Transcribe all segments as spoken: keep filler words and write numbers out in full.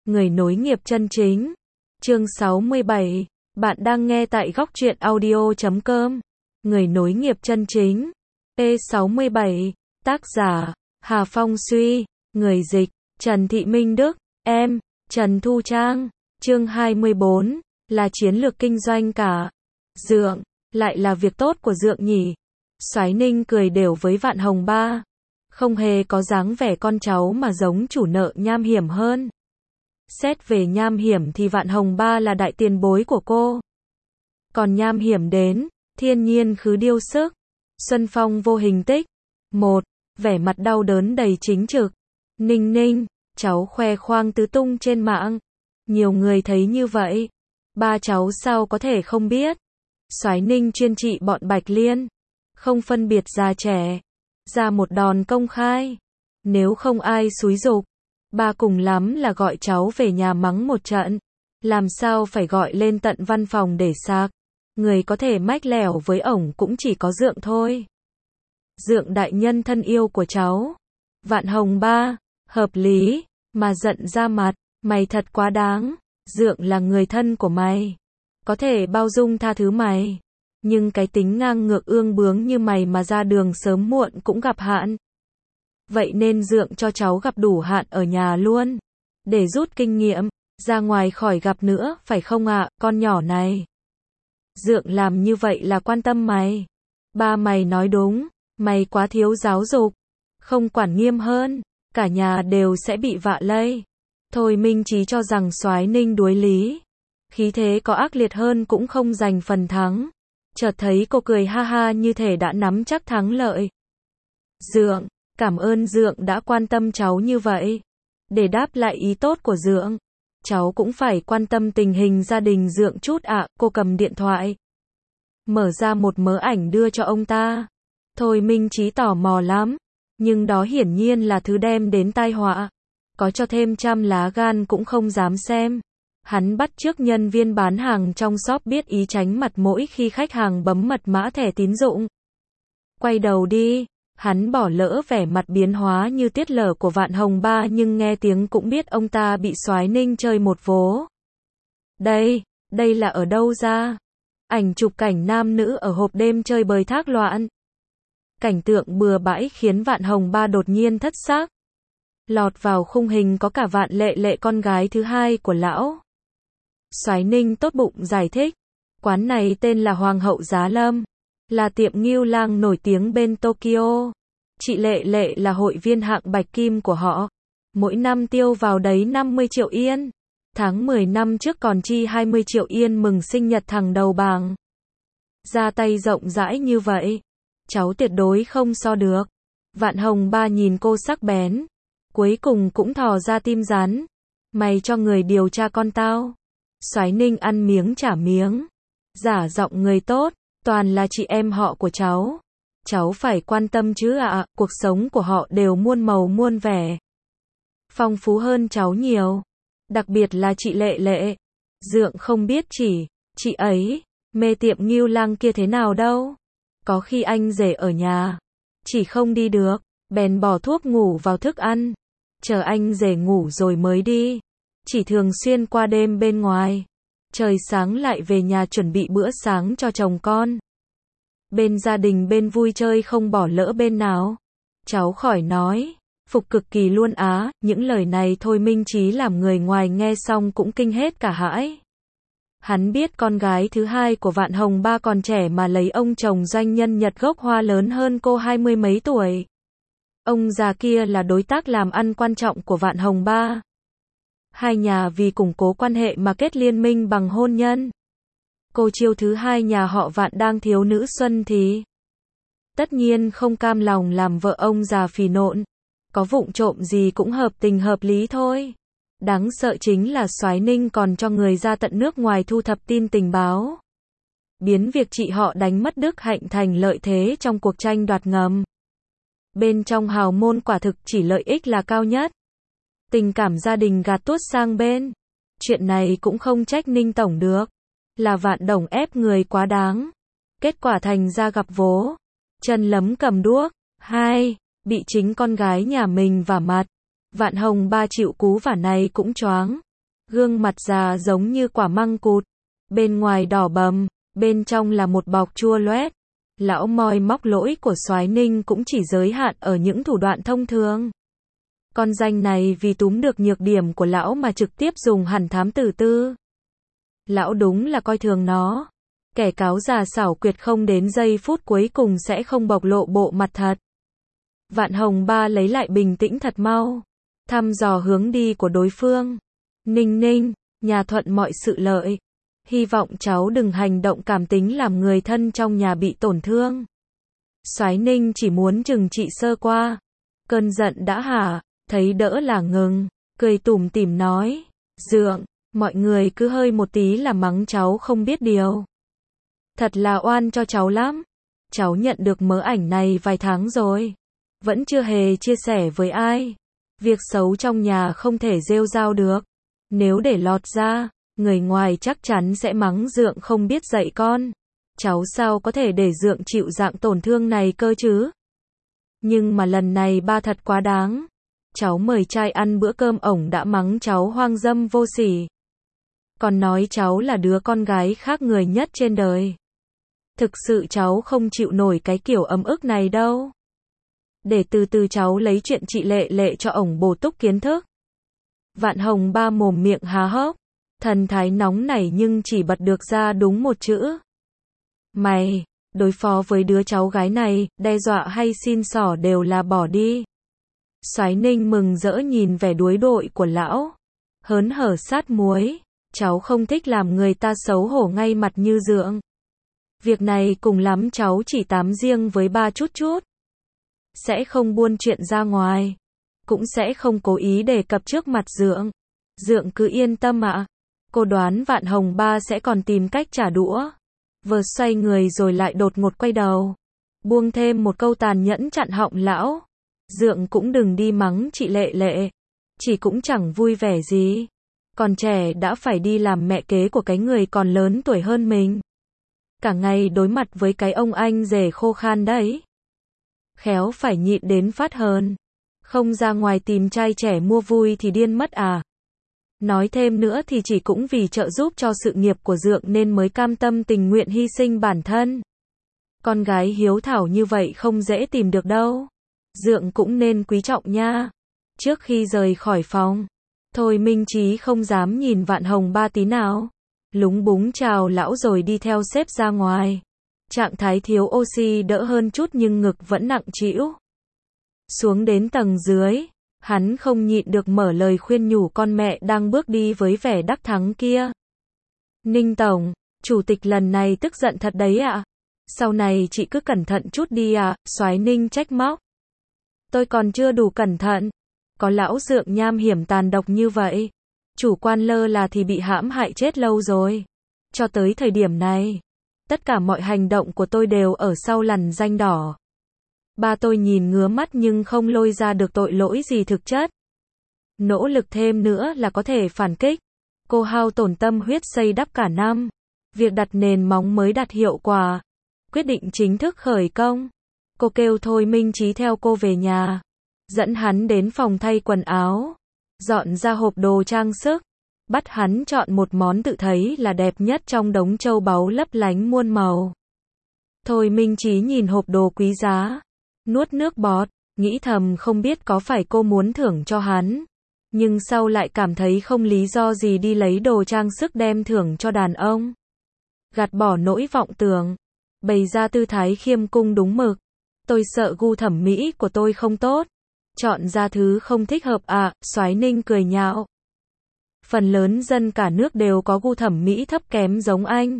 người nối nghiệp chân chính. Chương sáu mươi bảy. Bạn đang nghe tại góc truyện audio chấm com. Người nối nghiệp chân chính. P sáu mươi bảy. Tác giả: Hà Phong Suy. Người dịch: Trần Thị Minh Đức. Em: Trần Thu Trang. Chương hai mươi bốn. Là chiến lược kinh doanh cả. Dượng, lại là việc tốt của Dượng nhỉ? Soái Ninh cười đều với Vạn Hồng Ba. Không hề có dáng vẻ con cháu mà giống chủ nợ Nham Hiểm hơn. Xét về Nham Hiểm thì Vạn Hồng Ba là đại tiền bối của cô. Còn Nham Hiểm đến, thiên nhiên khứ điêu sức. Xuân phong vô hình tích. Một. Vẻ mặt đau đớn đầy chính trực. Ninh ninh, cháu khoe khoang tứ tung trên mạng. Nhiều người thấy như vậy. Ba cháu sao có thể không biết. Soái Ninh chuyên trị bọn Bạch Liên. Không phân biệt già trẻ. Ra một đòn công khai. Nếu không ai xúi giục, ba cùng lắm là gọi cháu về nhà mắng một trận. Làm sao phải gọi lên tận văn phòng để sạc. Người có thể mách lẻo với ổng cũng chỉ có Dượng thôi. Dượng đại nhân thân yêu của cháu. Vạn Hồng Ba, hợp lý, mà giận ra mặt, mày thật quá đáng. Dượng là người thân của mày, có thể bao dung tha thứ mày. Nhưng cái tính ngang ngược ương bướng như mày mà ra đường sớm muộn cũng gặp hạn. Vậy nên Dượng cho cháu gặp đủ hạn ở nhà luôn. Để rút kinh nghiệm, ra ngoài khỏi gặp nữa, phải không ạ, con nhỏ này? Dượng làm như vậy là quan tâm mày. Ba mày nói đúng, mày quá thiếu giáo dục. Không quản nghiêm hơn, cả nhà đều sẽ bị vạ lây. Thôi Minh Chí cho rằng Soái Ninh đuối lý. Khí thế có ác liệt hơn cũng không giành phần thắng. Chợt thấy cô cười ha ha như thể đã nắm chắc thắng lợi. Dượng, cảm ơn Dượng đã quan tâm cháu như vậy. Để đáp lại ý tốt của Dượng, cháu cũng phải quan tâm tình hình gia đình Dượng chút ạ. Cô cầm điện thoại, mở ra một mớ ảnh đưa cho ông ta. Thôi Minh Chí tò mò lắm, nhưng đó hiển nhiên là thứ đem đến tai họa. Có cho thêm trăm lá gan cũng không dám xem. Hắn bắt chước nhân viên bán hàng trong shop biết ý tránh mặt mỗi khi khách hàng bấm mật mã thẻ tín dụng. Quay đầu đi, hắn bỏ lỡ vẻ mặt biến hóa như tiết lở của Vạn Hồng Ba, nhưng nghe tiếng cũng biết ông ta bị Soái Ninh chơi một vố. Đây, đây là ở đâu ra? Ảnh chụp cảnh nam nữ ở hộp đêm chơi bời thác loạn. Cảnh tượng bừa bãi khiến Vạn Hồng Ba đột nhiên thất xác. Lọt vào khung hình có cả Vạn Lệ Lệ, con gái thứ hai của lão. Soái Ninh tốt bụng giải thích, quán này tên là Hoàng hậu Giá Lâm, là tiệm ngưu lang nổi tiếng bên Tokyo. Chị Lệ Lệ là hội viên hạng bạch kim của họ, mỗi năm tiêu vào đấy năm mươi triệu yên. Tháng mười năm trước còn chi hai mươi triệu yên mừng sinh nhật thằng đầu bảng. Ra tay rộng rãi như vậy, cháu tuyệt đối không so được. Vạn Hồng Ba nhìn cô sắc bén, cuối cùng cũng thò ra tim rắn. Mày cho người điều tra con tao. Soái Ninh ăn miếng trả miếng, giả giọng người tốt, toàn là chị em họ của cháu. Cháu phải quan tâm chứ ạ, à, cuộc sống của họ đều muôn màu muôn vẻ. Phong phú hơn cháu nhiều. Đặc biệt là chị Lệ Lệ. Dượng không biết chỉ, chị ấy, mê tiệm ngưu lang kia thế nào đâu. Có khi anh rể ở nhà, chỉ không đi được, bèn bỏ thuốc ngủ vào thức ăn. Chờ anh rể ngủ rồi mới đi. Chỉ thường xuyên qua đêm bên ngoài. Trời sáng lại về nhà chuẩn bị bữa sáng cho chồng con. Bên gia đình bên vui chơi không bỏ lỡ bên nào. Cháu khỏi nói, phục cực kỳ luôn á. Những lời này Thôi Minh Chí làm người ngoài nghe xong cũng kinh hết cả hãi. Hắn biết con gái thứ hai của Vạn Hồng Ba còn trẻ mà lấy ông chồng doanh nhân Nhật gốc Hoa lớn hơn cô hai mươi mấy tuổi. Ông già kia là đối tác làm ăn quan trọng của Vạn Hồng Ba. Hai nhà vì củng cố quan hệ mà kết liên minh bằng hôn nhân. Cô chiêu thứ hai nhà họ Vạn đang thiếu nữ xuân thì tất nhiên không cam lòng làm vợ ông già phì nộn. Có vụng trộm gì cũng hợp tình hợp lý thôi. Đáng sợ chính là Soái Ninh còn cho người ra tận nước ngoài thu thập tin tình báo, biến việc chị họ đánh mất đức hạnh thành lợi thế trong cuộc tranh đoạt ngầm. Bên trong hào môn quả thực chỉ lợi ích là cao nhất. Tình cảm gia đình gạt tuốt sang bên. Chuyện này cũng không trách Ninh tổng được. Là Vạn Đồng ép người quá đáng. Kết quả thành ra gặp vố. Chân lấm cầm đuốc. Hai. Bị chính con gái nhà mình vả mặt. Vạn Hồng Ba chịu cú vả này cũng choáng. Gương mặt già giống như quả măng cụt, bên ngoài đỏ bầm, bên trong là một bọc chua loét. Lão moi móc lỗi của Soái Ninh cũng chỉ giới hạn ở những thủ đoạn thông thường. Con danh này vì túm được nhược điểm của lão mà trực tiếp dùng hẳn thám tử tư. Lão đúng là coi thường nó. Kẻ cáo già xảo quyệt không đến giây phút cuối cùng sẽ không bộc lộ bộ mặt thật. Vạn Hồng Ba lấy lại bình tĩnh thật mau. Thăm dò hướng đi của đối phương. Ninh Ninh, nhà thuận mọi sự lợi. Hy vọng cháu đừng hành động cảm tính làm người thân trong nhà bị tổn thương. Soái Ninh chỉ muốn trừng trị sơ qua. Cơn giận đã hả, thấy đỡ là ngừng, cười tủm tỉm nói. Dượng, mọi người cứ hơi một tí là mắng cháu không biết điều. Thật là oan cho cháu lắm. Cháu nhận được mớ ảnh này vài tháng rồi. Vẫn chưa hề chia sẻ với ai. Việc xấu trong nhà không thể rêu rao được. Nếu để lọt ra, người ngoài chắc chắn sẽ mắng Dượng không biết dạy con. Cháu sao có thể để Dượng chịu dạng tổn thương này cơ chứ? Nhưng mà lần này ba thật quá đáng. Cháu mời trai ăn bữa cơm ổng đã mắng cháu hoang dâm vô sỉ. Còn nói cháu là đứa con gái khác người nhất trên đời. Thực sự cháu không chịu nổi cái kiểu ấm ức này đâu. Để từ từ cháu lấy chuyện chị Lệ Lệ cho ổng bổ túc kiến thức. Vạn Hồng Ba mồm miệng há hốc. Thần thái nóng nảy nhưng chỉ bật được ra đúng một chữ. Mày, đối phó với đứa cháu gái này, đe dọa hay xin xỏ đều là bỏ đi. Soái Ninh mừng rỡ nhìn vẻ đuối đội của lão. Hớn hở sát muối. Cháu không thích làm người ta xấu hổ ngay mặt như Dượng. Việc này cùng lắm cháu chỉ tám riêng với ba chút chút. Sẽ không buôn chuyện ra ngoài. Cũng sẽ không cố ý đề cập trước mặt Dượng. Dượng cứ yên tâm ạ. Cô đoán Vạn Hồng Ba sẽ còn tìm cách trả đũa. Vừa xoay người rồi lại đột ngột quay đầu. Buông thêm một câu tàn nhẫn chặn họng lão. Dượng cũng đừng đi mắng chị Lệ Lệ. Chị cũng chẳng vui vẻ gì. Còn trẻ đã phải đi làm mẹ kế của cái người còn lớn tuổi hơn mình. Cả ngày đối mặt với cái ông anh rể khô khan đấy. Khéo phải nhịn đến phát hờn. Không ra ngoài tìm trai trẻ mua vui thì điên mất à. Nói thêm nữa thì chỉ cũng vì trợ giúp cho sự nghiệp của Dượng nên mới cam tâm tình nguyện hy sinh bản thân. Con gái hiếu thảo như vậy không dễ tìm được đâu. Dượng cũng nên quý trọng nha. Trước khi rời khỏi phòng, Thôi Minh Chí không dám nhìn Vạn Hồng Ba tí nào. Lúng búng chào lão rồi đi theo sếp ra ngoài. Trạng thái thiếu oxy đỡ hơn chút nhưng ngực vẫn nặng trĩu. Xuống đến tầng dưới, hắn không nhịn được mở lời khuyên nhủ con mẹ đang bước đi với vẻ đắc thắng kia. Ninh Tổng, chủ tịch lần này tức giận thật đấy ạ. À? Sau này chị cứ cẩn thận chút đi ạ, à? Soái Ninh trách móc. Tôi còn chưa đủ cẩn thận. Có lão Dượng nham hiểm tàn độc như vậy. Chủ quan lơ là thì bị hãm hại chết lâu rồi. Cho tới thời điểm này, tất cả mọi hành động của tôi đều ở sau lằn ranh đỏ. Ba tôi nhìn ngứa mắt nhưng không lôi ra được tội lỗi gì thực chất. Nỗ lực thêm nữa là có thể phản kích. Cô hao tổn tâm huyết xây đắp cả năm. Việc đặt nền móng mới đạt hiệu quả. Quyết định chính thức khởi công. Cô kêu Thôi Minh Chí theo cô về nhà. Dẫn hắn đến phòng thay quần áo. Dọn ra hộp đồ trang sức. Bắt hắn chọn một món tự thấy là đẹp nhất trong đống châu báu lấp lánh muôn màu. Thôi Minh Chí nhìn hộp đồ quý giá. Nuốt nước bọt. Nghĩ thầm không biết có phải cô muốn thưởng cho hắn. Nhưng sau lại cảm thấy không lý do gì đi lấy đồ trang sức đem thưởng cho đàn ông. Gạt bỏ nỗi vọng tưởng. Bày ra tư thái khiêm cung đúng mực. Tôi sợ gu thẩm mỹ của tôi không tốt. Chọn ra thứ không thích hợp à, Soái Ninh cười nhạo. Phần lớn dân cả nước đều có gu thẩm mỹ thấp kém giống anh.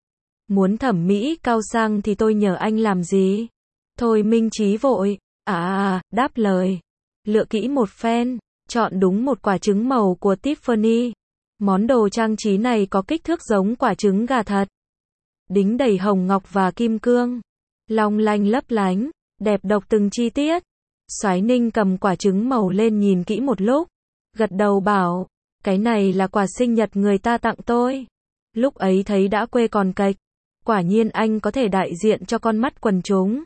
Muốn thẩm mỹ cao sang thì tôi nhờ anh làm gì? Thôi Minh Chí vội. À à, đáp lời. Lựa kỹ một phen. Chọn đúng một quả trứng màu của Tiffany. Món đồ trang trí này có kích thước giống quả trứng gà thật. Đính đầy hồng ngọc và kim cương. Long lanh lấp lánh. Đẹp độc từng chi tiết. Soái Ninh cầm quả trứng màu lên nhìn kỹ một lúc. Gật đầu bảo. Cái này là quà sinh nhật người ta tặng tôi. Lúc ấy thấy đã quê còn cạch. Quả nhiên anh có thể đại diện cho con mắt quần chúng.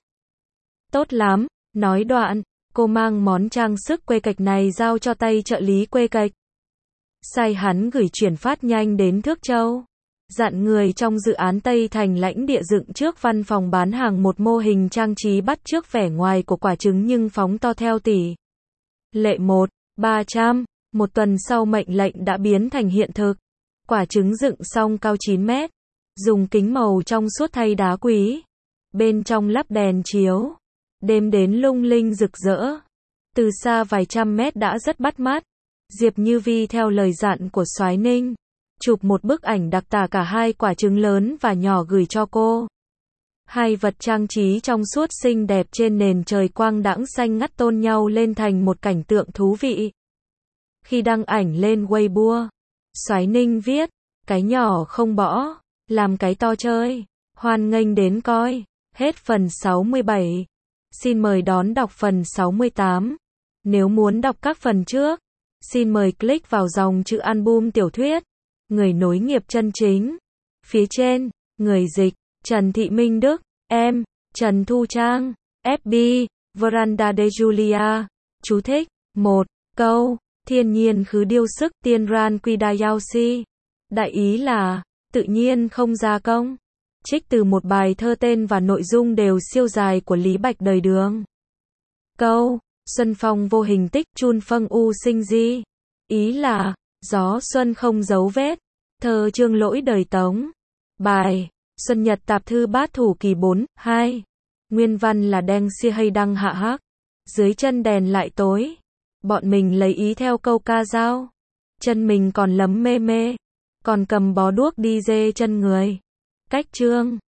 Tốt lắm. Nói đoạn. Cô mang món trang sức quê cạch này giao cho tay trợ lý quê cạch. sai hắn gửi chuyển phát nhanh đến Thước Châu. Dặn người trong dự án Tây Thành lãnh địa dựng trước văn phòng bán hàng một mô hình trang trí bắt chước vẻ ngoài của quả trứng nhưng phóng to theo tỷ lệ một ba trăm. Một tuần sau mệnh lệnh đã biến thành hiện thực. Quả trứng dựng xong cao chín mét. Dùng kính màu trong suốt thay đá quý. Bên trong lắp đèn chiếu. Đêm đến lung linh rực rỡ. Từ xa vài trăm mét đã rất bắt mắt. Diệp Như Vi theo lời dặn của Soái Ninh. Chụp một bức ảnh đặc tả cả hai quả trứng lớn và nhỏ gửi cho cô. Hai vật trang trí trong suốt xinh đẹp trên nền trời quang đãng xanh ngắt tôn nhau lên thành một cảnh tượng thú vị. Khi đăng ảnh lên Weibo, Soái Ninh viết, cái nhỏ không bỏ, làm cái to chơi, hoan nghênh đến coi. Hết phần sáu mươi bảy. Xin mời đón đọc phần sáu mươi tám. Nếu muốn đọc các phần trước, xin mời click vào dòng chữ album tiểu thuyết, Người nối nghiệp chân chính. Phía trên, người dịch, Trần Thị Minh Đức, em, Trần Thu Trang, ép bê, Veranda de Julia. Chú thích, một. Câu, thiên nhiên khứ điêu sức tiên ran quy đa yao si. Đại ý là, tự nhiên không gia công. Trích từ một bài thơ tên và nội dung đều siêu dài của Lý Bạch Đời Đường. Câu, xuân phong vô hình tích chun phâng u sinh di. Ý là, gió xuân không dấu vết. Thơ Trương Lỗi đời Tống. Bài, Xuân Nhật Tạp Thư Bát Thủ Kỳ bốn, hai. Nguyên văn là đen xia hay đăng hạ hắc. Dưới chân đèn lại tối. Bọn mình lấy ý theo câu ca dao. Chân mình còn lấm mê mê. Còn cầm bó đuốc đi dê chân người. Cách chương.